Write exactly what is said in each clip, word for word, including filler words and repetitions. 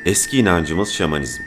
Eski inancımız şamanizm.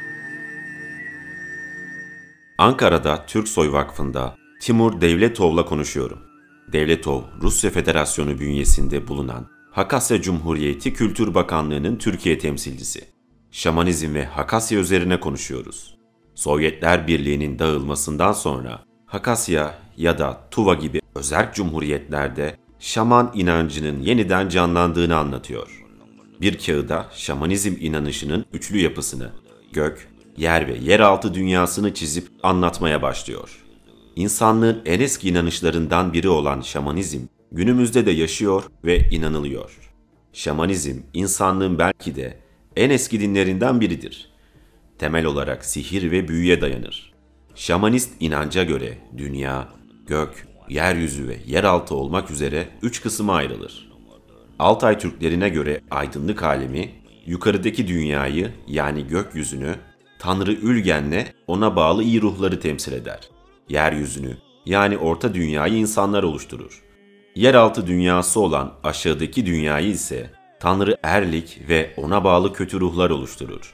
Ankara'da Türksoy Vakfı'nda Timur Devletov'la konuşuyorum. Devletov, Rusya Federasyonu bünyesinde bulunan Hakasya Cumhuriyeti Kültür Bakanlığı'nın Türkiye temsilcisi. Şamanizm ve Hakasya üzerine konuşuyoruz. Sovyetler Birliği'nin dağılmasından sonra Hakasya ya da Tuva gibi özerk cumhuriyetlerde şaman inancının yeniden canlandığını anlatıyor. Bir kağıda şamanizm inanışının üçlü yapısını, gök, yer ve yeraltı dünyasını çizip anlatmaya başlıyor. İnsanlığın en eski inanışlarından biri olan şamanizm, günümüzde de yaşıyor ve inanılıyor. Şamanizm, insanlığın belki de en eski dinlerinden biridir. Temel olarak sihir ve büyüye dayanır. Şamanist inanca göre dünya, gök, yeryüzü ve yeraltı olmak üzere üç kısma ayrılır. Altay Türklerine göre aydınlık alemi, yukarıdaki dünyayı yani gökyüzünü, Tanrı Ülgen'le ona bağlı iyi ruhları temsil eder. Yeryüzünü yani orta dünyayı insanlar oluşturur. Yeraltı dünyası olan aşağıdaki dünyayı ise Tanrı Erlik ve ona bağlı kötü ruhlar oluşturur.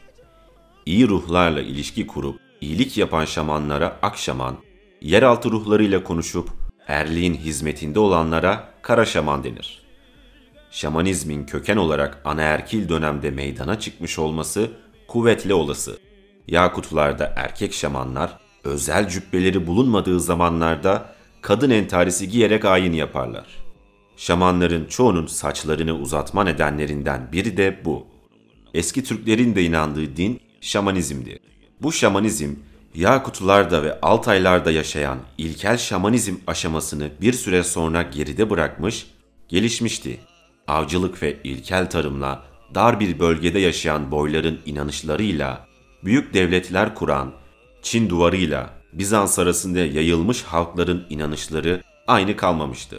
İyi ruhlarla ilişki kurup iyilik yapan şamanlara akşaman, yeraltı ruhlarıyla konuşup erliğin hizmetinde olanlara kara şaman denir. Şamanizmin köken olarak anaerkil dönemde meydana çıkmış olması kuvvetle olası. Yakutlarda erkek şamanlar özel cübbeleri bulunmadığı zamanlarda kadın entarisi giyerek ayin yaparlar. Şamanların çoğunun saçlarını uzatma nedenlerinden biri de bu. Eski Türklerin de inandığı din şamanizmdi. Bu şamanizm Yakutlarda ve Altaylarda yaşayan ilkel şamanizm aşamasını bir süre sonra geride bırakmış, gelişmişti. Avcılık ve ilkel tarımla dar bir bölgede yaşayan boyların inanışlarıyla, büyük devletler kuran Çin duvarıyla Bizans arasında yayılmış halkların inanışları aynı kalmamıştı.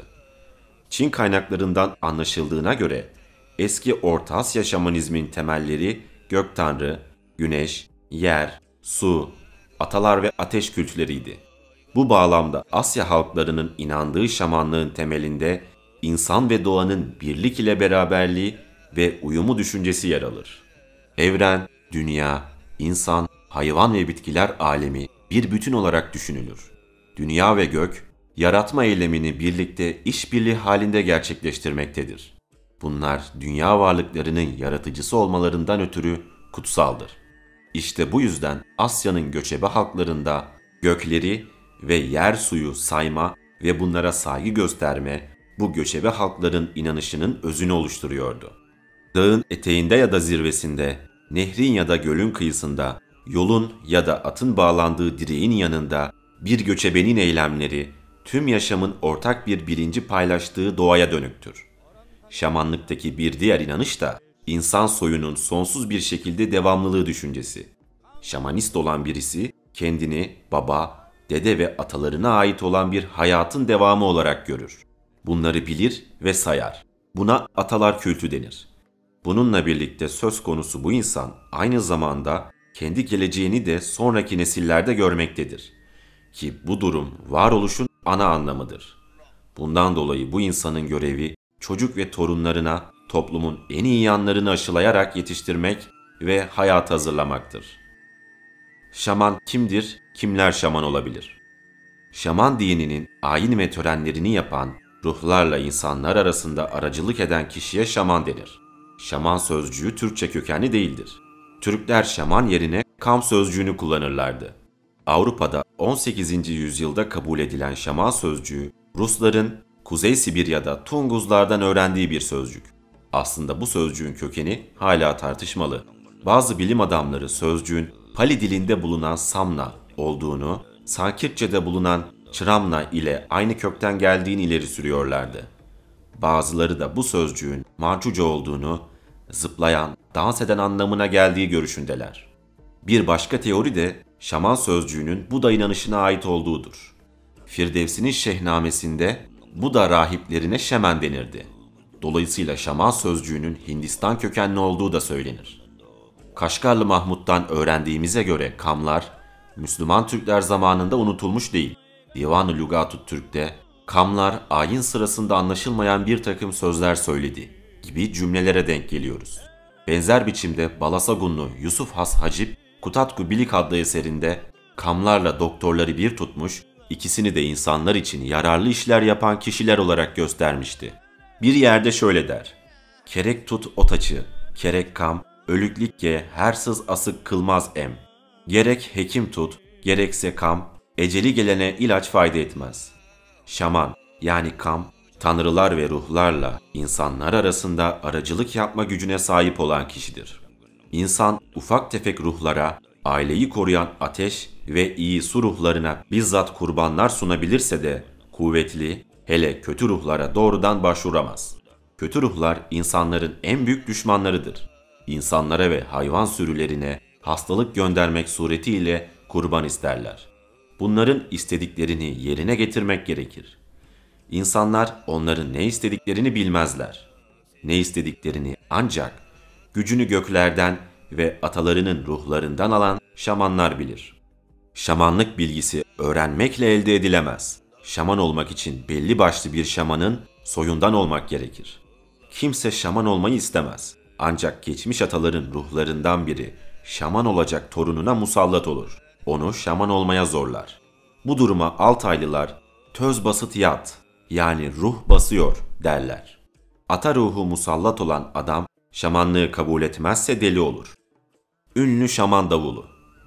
Çin kaynaklarından anlaşıldığına göre eski Orta Asya şamanizmin temelleri gök tanrı, güneş, yer, su, atalar ve ateş kültleriydi. Bu bağlamda Asya halklarının inandığı şamanlığın temelinde insan ve doğanın birlik ile beraberliği ve uyumu düşüncesi yer alır. Evren, dünya, insan, hayvan ve bitkiler alemi bir bütün olarak düşünülür. Dünya ve gök, yaratma eylemini birlikte işbirliği halinde gerçekleştirmektedir. Bunlar dünya varlıklarının yaratıcısı olmalarından ötürü kutsaldır. İşte bu yüzden Asya'nın göçebe halklarında gökleri ve yer suyu sayma ve bunlara saygı gösterme, bu göçebe halkların inanışının özünü oluşturuyordu. Dağın eteğinde ya da zirvesinde, nehrin ya da gölün kıyısında, yolun ya da atın bağlandığı direğin yanında bir göçebenin eylemleri, tüm yaşamın ortak bir bilinci paylaştığı doğaya dönüktür. Şamanlıktaki bir diğer inanış da insan soyunun sonsuz bir şekilde devamlılığı düşüncesi. Şamanist olan birisi kendini baba, dede ve atalarına ait olan bir hayatın devamı olarak görür. Bunları bilir ve sayar. Buna atalar kültü denir. Bununla birlikte söz konusu bu insan aynı zamanda kendi geleceğini de sonraki nesillerde görmektedir. Ki bu durum varoluşun ana anlamıdır. Bundan dolayı bu insanın görevi çocuk ve torunlarına toplumun en iyi yanlarını aşılayarak yetiştirmek ve hayata hazırlamaktır. Şaman kimdir, kimler şaman olabilir? Şaman dininin ayin ve törenlerini yapan, ruhlarla insanlar arasında aracılık eden kişiye şaman denir. Şaman sözcüğü Türkçe kökenli değildir. Türkler şaman yerine kam sözcüğünü kullanırlardı. Avrupa'da on sekizinci yüzyılda kabul edilen şaman sözcüğü, Rusların Kuzey Sibirya'da Tunguzlardan öğrendiği bir sözcük. Aslında bu sözcüğün kökeni hala tartışmalı. Bazı bilim adamları sözcüğün Pali dilinde bulunan Samna olduğunu, Sankirtçe'de bulunan Çramna ile aynı kökten geldiğini ileri sürüyorlardı. Bazıları da bu sözcüğün Mançuca olduğunu, zıplayan, dans eden anlamına geldiği görüşündeler. Bir başka teori de şaman sözcüğünün Buda inanışına ait olduğudur. Firdevsi'nin Şehnamesi'nde Buda rahiplerine şemen denirdi. Dolayısıyla şaman sözcüğünün Hindistan kökenli olduğu da söylenir. Kaşgarlı Mahmut'tan öğrendiğimize göre kamlar, Müslüman Türkler zamanında unutulmuş değil. Divan-ı Lügat-ı Türk'te kamlar ayin sırasında anlaşılmayan bir takım sözler söyledi gibi cümlelere denk geliyoruz. Benzer biçimde Balasagunlu Yusuf Has Hacip, Kutatku Bilik adlı eserinde kamlarla doktorları bir tutmuş, ikisini de insanlar için yararlı işler yapan kişiler olarak göstermişti. Bir yerde şöyle der: "Kerek tut otaçı, kerek kam, ölüklikke hersız asık kılmaz em. Gerek hekim tut, gerekse kam, eceli gelene ilaç fayda etmez." Şaman yani kam, tanrılar ve ruhlarla insanlar arasında aracılık yapma gücüne sahip olan kişidir. İnsan ufak tefek ruhlara, aileyi koruyan ateş ve iyi su ruhlarına bizzat kurbanlar sunabilirse de kuvvetli, hele kötü ruhlara doğrudan başvuramaz. Kötü ruhlar insanların en büyük düşmanlarıdır. İnsanlara ve hayvan sürülerine hastalık göndermek suretiyle kurban isterler. Bunların istediklerini yerine getirmek gerekir. İnsanlar onların ne istediklerini bilmezler. Ne istediklerini ancak gücünü göklerden ve atalarının ruhlarından alan şamanlar bilir. Şamanlık bilgisi öğrenmekle elde edilemez. Şaman olmak için belli başlı bir şamanın soyundan olmak gerekir. Kimse şaman olmayı istemez. Ancak geçmiş ataların ruhlarından biri şaman olacak torununa musallat olur. Onu şaman olmaya zorlar. Bu duruma Altaylılar töz basıt yat, yani ruh basıyor derler. Ata ruhu musallat olan adam şamanlığı kabul etmezse deli olur. Ünlü şaman davulu.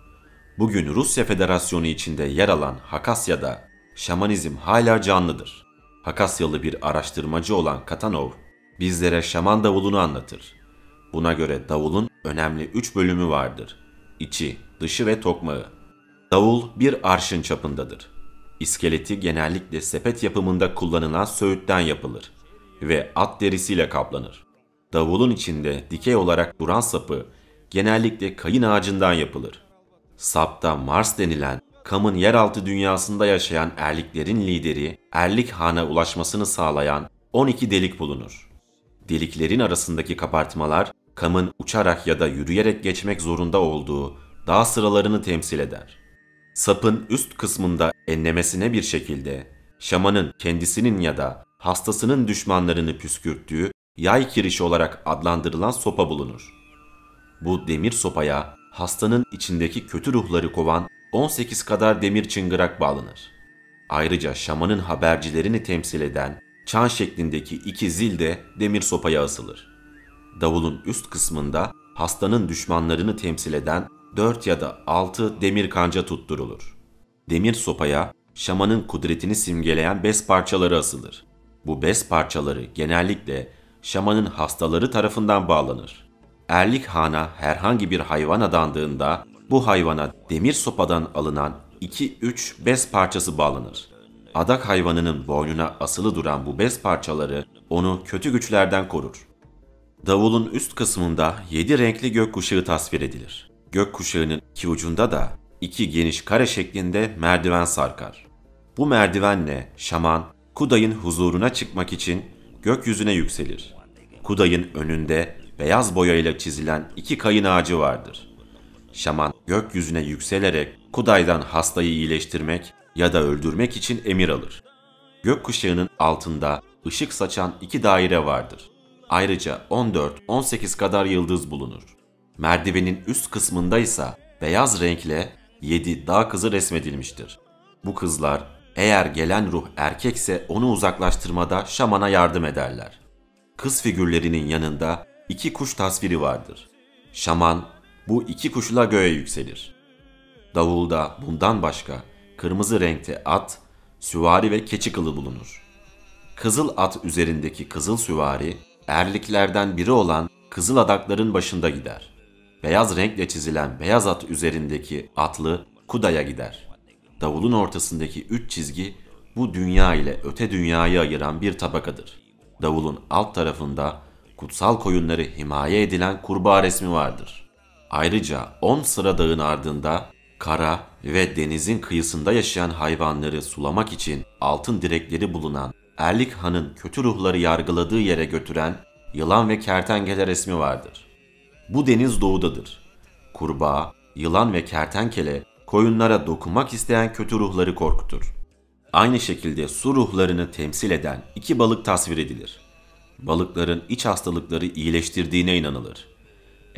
Bugün Rusya Federasyonu içinde yer alan Hakasya'da şamanizm hala canlıdır. Hakasyalı bir araştırmacı olan Katanov bizlere şaman davulunu anlatır. Buna göre davulun önemli üç bölümü vardır: İçi, dışı ve tokmağı. Davul bir arşın çapındadır. İskeleti genellikle sepet yapımında kullanılan söğütten yapılır ve at derisiyle kaplanır. Davulun içinde dikey olarak duran sapı genellikle kayın ağacından yapılır. Sapta Mars denilen Kam'ın yeraltı dünyasında yaşayan erliklerin lideri Erlik Han'a ulaşmasını sağlayan on iki delik bulunur. Deliklerin arasındaki kabartmalar Kam'ın uçarak ya da yürüyerek geçmek zorunda olduğu dağ sıralarını temsil eder. Sapın üst kısmında enlemesine bir şekilde şamanın kendisinin ya da hastasının düşmanlarını püskürttüğü yay kirişi olarak adlandırılan sopa bulunur. Bu demir sopaya hastanın içindeki kötü ruhları kovan on sekiz kadar demir çıngırak bağlanır. Ayrıca şamanın habercilerini temsil eden çan şeklindeki iki zil de demir sopaya asılır. Davulun üst kısmında hastanın düşmanlarını temsil eden dört ya da altı demir kanca tutturulur. Demir sopaya şamanın kudretini simgeleyen bez parçaları asılır. Bu bez parçaları genellikle şamanın hastaları tarafından bağlanır. Erlik Han'a herhangi bir hayvan adandığında bu hayvana demir sopadan alınan iki üç bez parçası bağlanır. Adak hayvanının boynuna asılı duran bu bez parçaları onu kötü güçlerden korur. Davulun üst kısmında yedi renkli gökkuşağı tasvir edilir. Gökkuşağının iki ucunda da iki geniş kare şeklinde merdiven sarkar. Bu merdivenle şaman Kuday'ın huzuruna çıkmak için gökyüzüne yükselir. Kuday'ın önünde beyaz boyayla çizilen iki kayın ağacı vardır. Şaman gökyüzüne yükselerek Kuday'dan hastayı iyileştirmek ya da öldürmek için emir alır. Gökkuşağının altında ışık saçan iki daire vardır. Ayrıca on dört on sekiz kadar yıldız bulunur. Merdivenin üst kısmında ise beyaz renkle yedi dağ kızı resmedilmiştir. Bu kızlar eğer gelen ruh erkekse onu uzaklaştırmada şamana yardım ederler. Kız figürlerinin yanında iki kuş tasviri vardır. Şaman bu iki kuşla göğe yükselir. Davulda bundan başka kırmızı renkte at, süvari ve keçi kılı bulunur. Kızıl at üzerindeki kızıl süvari, erliklerden biri olan kızıl adakların başında gider. Beyaz renkle çizilen beyaz at üzerindeki atlı Kuday'a gider. Davulun ortasındaki üç çizgi bu dünya ile öte dünyayı ayıran bir tabakadır. Davulun alt tarafında kutsal koyunları himaye edilen kurbağa resmi vardır. Ayrıca on sıra dağın ardında kara ve denizin kıyısında yaşayan hayvanları sulamak için altın direkleri bulunan Erlik Han'ın kötü ruhları yargıladığı yere götüren yılan ve kertenkele resmi vardır. Bu deniz doğudadır. Kurbağa, yılan ve kertenkele koyunlara dokunmak isteyen kötü ruhları korkutur. Aynı şekilde su ruhlarını temsil eden iki balık tasvir edilir. Balıkların iç hastalıkları iyileştirdiğine inanılır.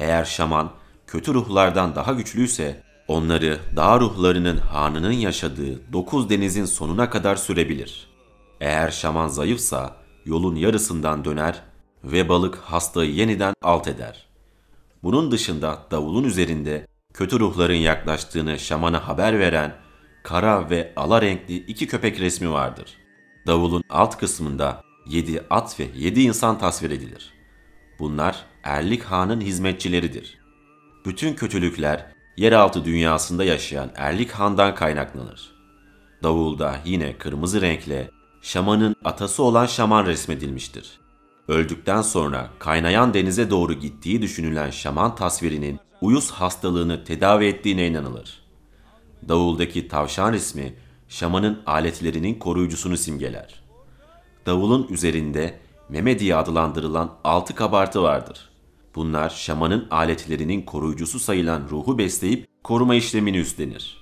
Eğer şaman kötü ruhlardan daha güçlüyse onları dağ ruhlarının hanının yaşadığı dokuz denizin sonuna kadar sürebilir. Eğer şaman zayıfsa yolun yarısından döner ve balık hastayı yeniden alt eder. Bunun dışında davulun üzerinde kötü ruhların yaklaştığını şamana haber veren kara ve ala renkli iki köpek resmi vardır. Davulun alt kısmında yedi at ve yedi insan tasvir edilir. Bunlar Erlik Han'ın hizmetçileridir. Bütün kötülükler yeraltı dünyasında yaşayan Erlik Han'dan kaynaklanır. Davulda yine kırmızı renkle şamanın atası olan şaman resmedilmiştir. Öldükten sonra kaynayan denize doğru gittiği düşünülen şaman tasvirinin uyuz hastalığını tedavi ettiğine inanılır. Davuldaki tavşan resmi şamanın aletlerinin koruyucusunu simgeler. Davulun üzerinde meme diye adlandırılan altı kabartı vardır. Bunlar şamanın aletlerinin koruyucusu sayılan ruhu besleyip koruma işlemini üstlenir.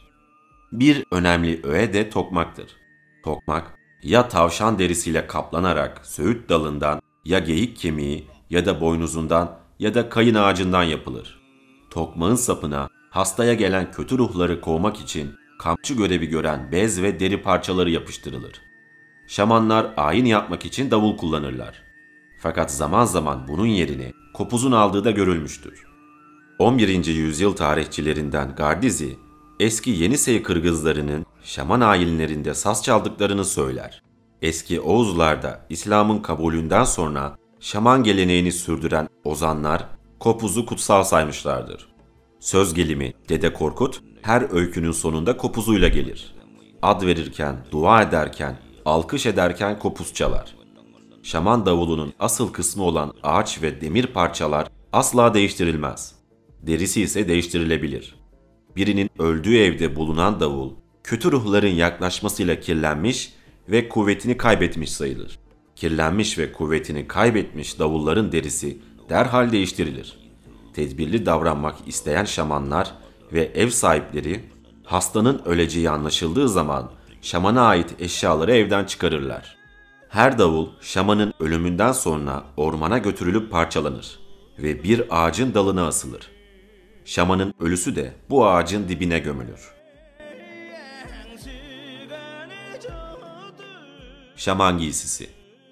Bir önemli öğe de tokmaktır. Tokmak ya tavşan derisiyle kaplanarak söğüt dalından ya geyik kemiği ya da boynuzundan ya da kayın ağacından yapılır. Tokmağın sapına hastaya gelen kötü ruhları kovmak için kamçı görevi gören bez ve deri parçaları yapıştırılır. Şamanlar ayin yapmak için davul kullanırlar. Fakat zaman zaman bunun yerini kopuzun aldığı da görülmüştür. on birinci yüzyıl tarihçilerinden Gardizi, eski Yenisey Kırgızlarının şaman ayinlerinde saz çaldıklarını söyler. Eski Oğuzlarda İslam'ın kabulünden sonra şaman geleneğini sürdüren ozanlar kopuzu kutsal saymışlardır. Söz gelimi Dede Korkut her öykünün sonunda kopuzuyla gelir. Ad verirken, dua ederken, alkış ederken kopuz çalar. Şaman davulunun asıl kısmı olan ağaç ve demir parçalar asla değiştirilmez. Derisi ise değiştirilebilir. Birinin öldüğü evde bulunan davul, kötü ruhların yaklaşmasıyla kirlenmiş ve kuvvetini kaybetmiş sayılır. Kirlenmiş ve kuvvetini kaybetmiş davulların derisi derhal değiştirilir. Tedbirli davranmak isteyen şamanlar ve ev sahipleri, hastanın öleceği anlaşıldığı zaman şamana ait eşyaları evden çıkarırlar. Her davul şamanın ölümünden sonra ormana götürülüp parçalanır ve bir ağacın dalına asılır. Şamanın ölüsü de bu ağacın dibine gömülür. Şaman giysisi.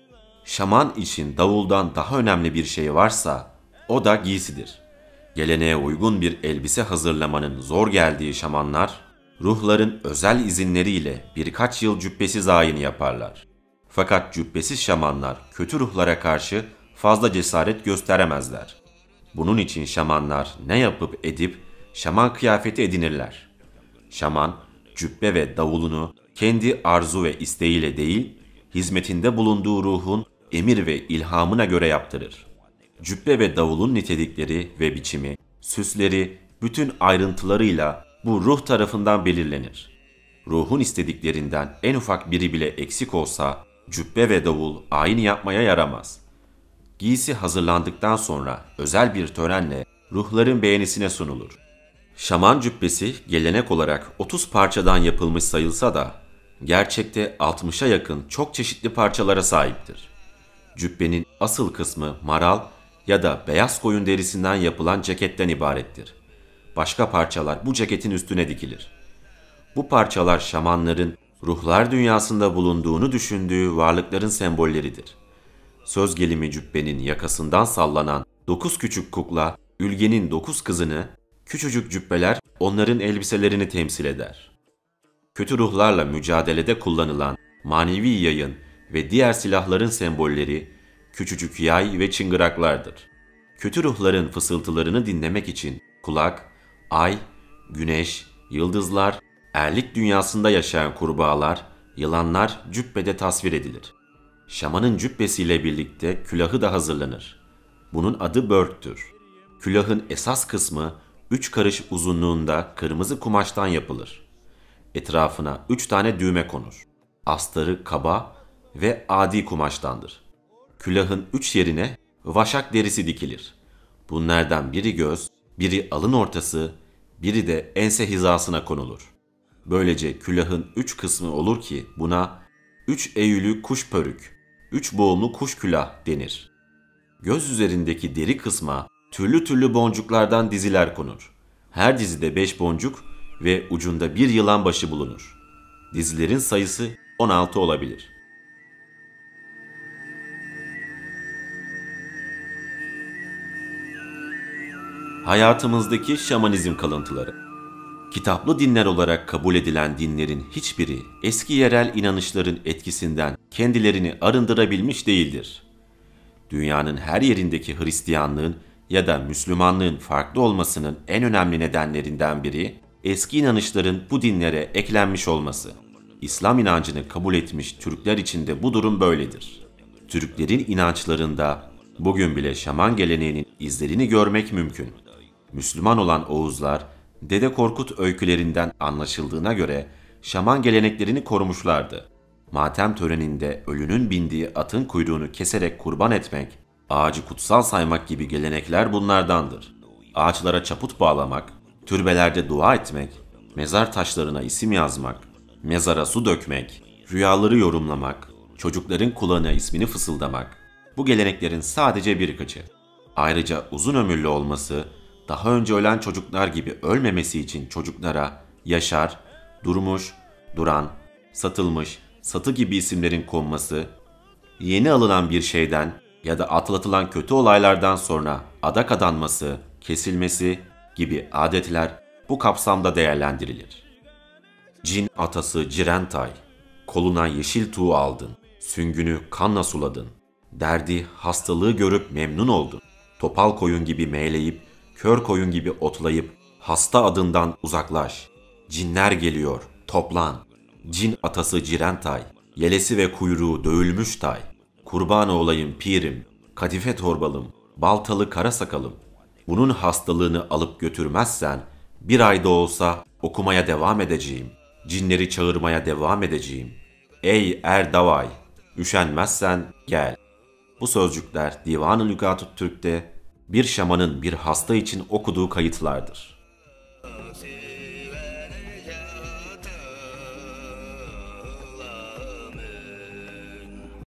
Şaman için davuldan daha önemli bir şey varsa o da giysidir. Geleneğe uygun bir elbise hazırlamanın zor geldiği şamanlar, ruhların özel izinleriyle birkaç yıl cübbesiz ayin yaparlar. Fakat cübbesiz şamanlar kötü ruhlara karşı fazla cesaret gösteremezler. Bunun için şamanlar ne yapıp edip şaman kıyafeti edinirler. Şaman, cübbe ve davulunu kendi arzu ve isteğiyle değil, hizmetinde bulunduğu ruhun emir ve ilhamına göre yaptırır. Cübbe ve davulun nitelikleri ve biçimi, süsleri, bütün ayrıntılarıyla bu ruh tarafından belirlenir. Ruhun istediklerinden en ufak biri bile eksik olsa, cübbe ve davul ayin yapmaya yaramaz. Giysi hazırlandıktan sonra özel bir törenle ruhların beğenisine sunulur. Şaman cübbesi gelenek olarak otuz parçadan yapılmış sayılsa da, gerçekte altmışa yakın çok çeşitli parçalara sahiptir. Cübbenin asıl kısmı maral ya da beyaz koyun derisinden yapılan ceketten ibarettir. Başka parçalar bu ceketin üstüne dikilir. Bu parçalar şamanların ruhlar dünyasında bulunduğunu düşündüğü varlıkların sembolleridir. Söz gelimi cübbenin yakasından sallanan dokuz küçük kukla, ülgenin dokuz kızını, küçücük cübbeler onların elbiselerini temsil eder. Kötü ruhlarla mücadelede kullanılan manevi yayın ve diğer silahların sembolleri, küçücük yay ve çıngıraklardır. Kötü ruhların fısıltılarını dinlemek için kulak, ay, güneş, yıldızlar, erlik dünyasında yaşayan kurbağalar, yılanlar cübbede tasvir edilir. Şamanın cübbesiyle birlikte külahı da hazırlanır. Bunun adı börktür. Külahın esas kısmı üç karış uzunluğunda kırmızı kumaştan yapılır. Etrafına üç tane düğme konur. Astarı kaba ve adi kumaştandır. Külahın üç yerine vaşak derisi dikilir. Bunlardan biri göz, biri alın ortası, biri de ense hizasına konulur. Böylece külahın üç kısmı olur ki buna üç eğülü kuş pörük, üç boğumlu kuş külah denir. Göz üzerindeki deri kısma Türlü türlü boncuklardan diziler konur. Her dizide beş boncuk ve ucunda bir yılan başı bulunur. Dizilerin sayısı on altı olabilir. Hayatımızdaki şamanizm kalıntıları. Kitaplı dinler olarak kabul edilen dinlerin hiçbiri eski yerel inanışların etkisinden kendilerini arındırabilmiş değildir. Dünyanın her yerindeki Hristiyanlığın ya da Müslümanlığın farklı olmasının en önemli nedenlerinden biri, eski inanışların bu dinlere eklenmiş olması. İslam inancını kabul etmiş Türkler için de bu durum böyledir. Türklerin inançlarında bugün bile şaman geleneğinin izlerini görmek mümkün. Müslüman olan Oğuzlar, Dede Korkut öykülerinden anlaşıldığına göre şaman geleneklerini korumuşlardı. Matem töreninde ölünün bindiği atın kuyruğunu keserek kurban etmek, ağacı kutsal saymak gibi gelenekler bunlardandır. Ağaçlara çaput bağlamak, türbelerde dua etmek, mezar taşlarına isim yazmak, mezara su dökmek, rüyaları yorumlamak, çocukların kulağına ismini fısıldamak, bu geleneklerin sadece birkaçı. Ayrıca uzun ömürlü olması, daha önce ölen çocuklar gibi ölmemesi için çocuklara Yaşar, Durmuş, Duran, Satılmış, Satı gibi isimlerin konması, yeni alınan bir şeyden ya da atlatılan kötü olaylardan sonra adak adanması, kesilmesi gibi adetler bu kapsamda değerlendirilir. Cin atası Cirentay, koluna yeşil tuğ aldın, süngünü kanla suladın, derdi hastalığı görüp memnun oldun, topal koyun gibi meyleyip, kör koyun gibi otlayıp, hasta adından uzaklaş, cinler geliyor, toplan, cin atası Cirentay, yelesi ve kuyruğu dövülmüş tay, kurban olayım pirim, kadife torbalım, baltalı kara sakalım, bunun hastalığını alıp götürmezsen, bir ayda olsa okumaya devam edeceğim, cinleri çağırmaya devam edeceğim. Ey Erdavay, üşenmezsen gel. Bu sözcükler Divan-ı Lügat-ı Türk'te bir şamanın bir hasta için okuduğu kayıtlardır.